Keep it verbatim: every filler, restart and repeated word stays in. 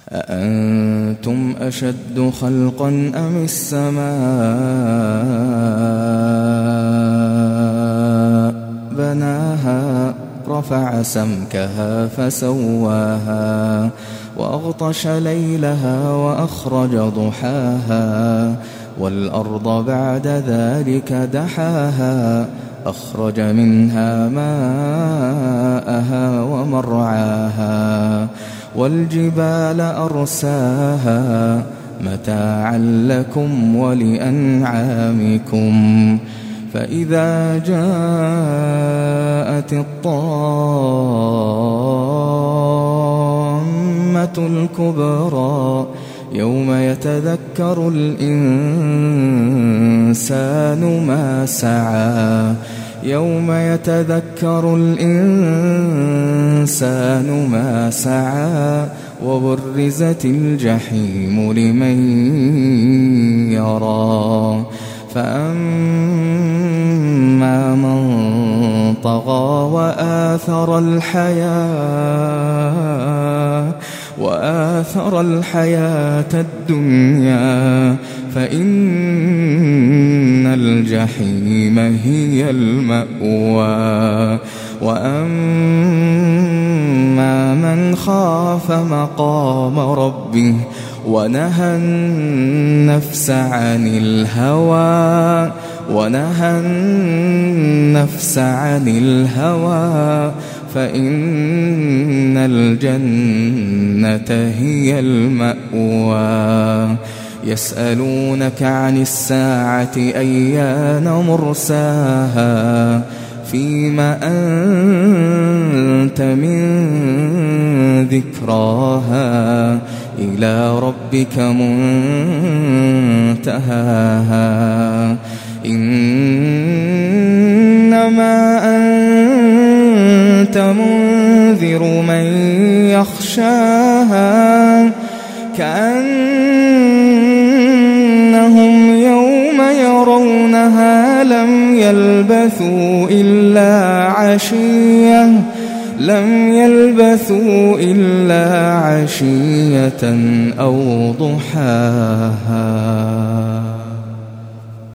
أأنتم أشد خلقا أم السماء بناها رفع سمكها فسواها وأغطش ليلها وأخرج ضحاها والأرض بعد ذلك دحاها أخرج منها ماءها ومرعاها والجبال أرساها متاعا لكم ولأنعامكم فإذا جاءت الطامة الكبرى يوم يتذكر الإنسان ما سعى يوم يتذكر الإنسان ما سعى وبرزت الجحيم لمن يرى فأما من طغى وآثر الحياة وآثر الحياة الدنيا فإن الجحيم هي المأوى وأما من خاف مقام ربه ونهى النفس عن الهوى ونهى النفس عن الهوى فإن الجنة هي المأوى يسألونك عن الساعة أيان مرساها فيما أنت من ذكراها إلى ربك منتهاها إنما أنت منذر من يخشاها كأنهم يوم يرونها لم يلبثوا إلا عشية لم يلبثوا إلا عشية أو ضحاها.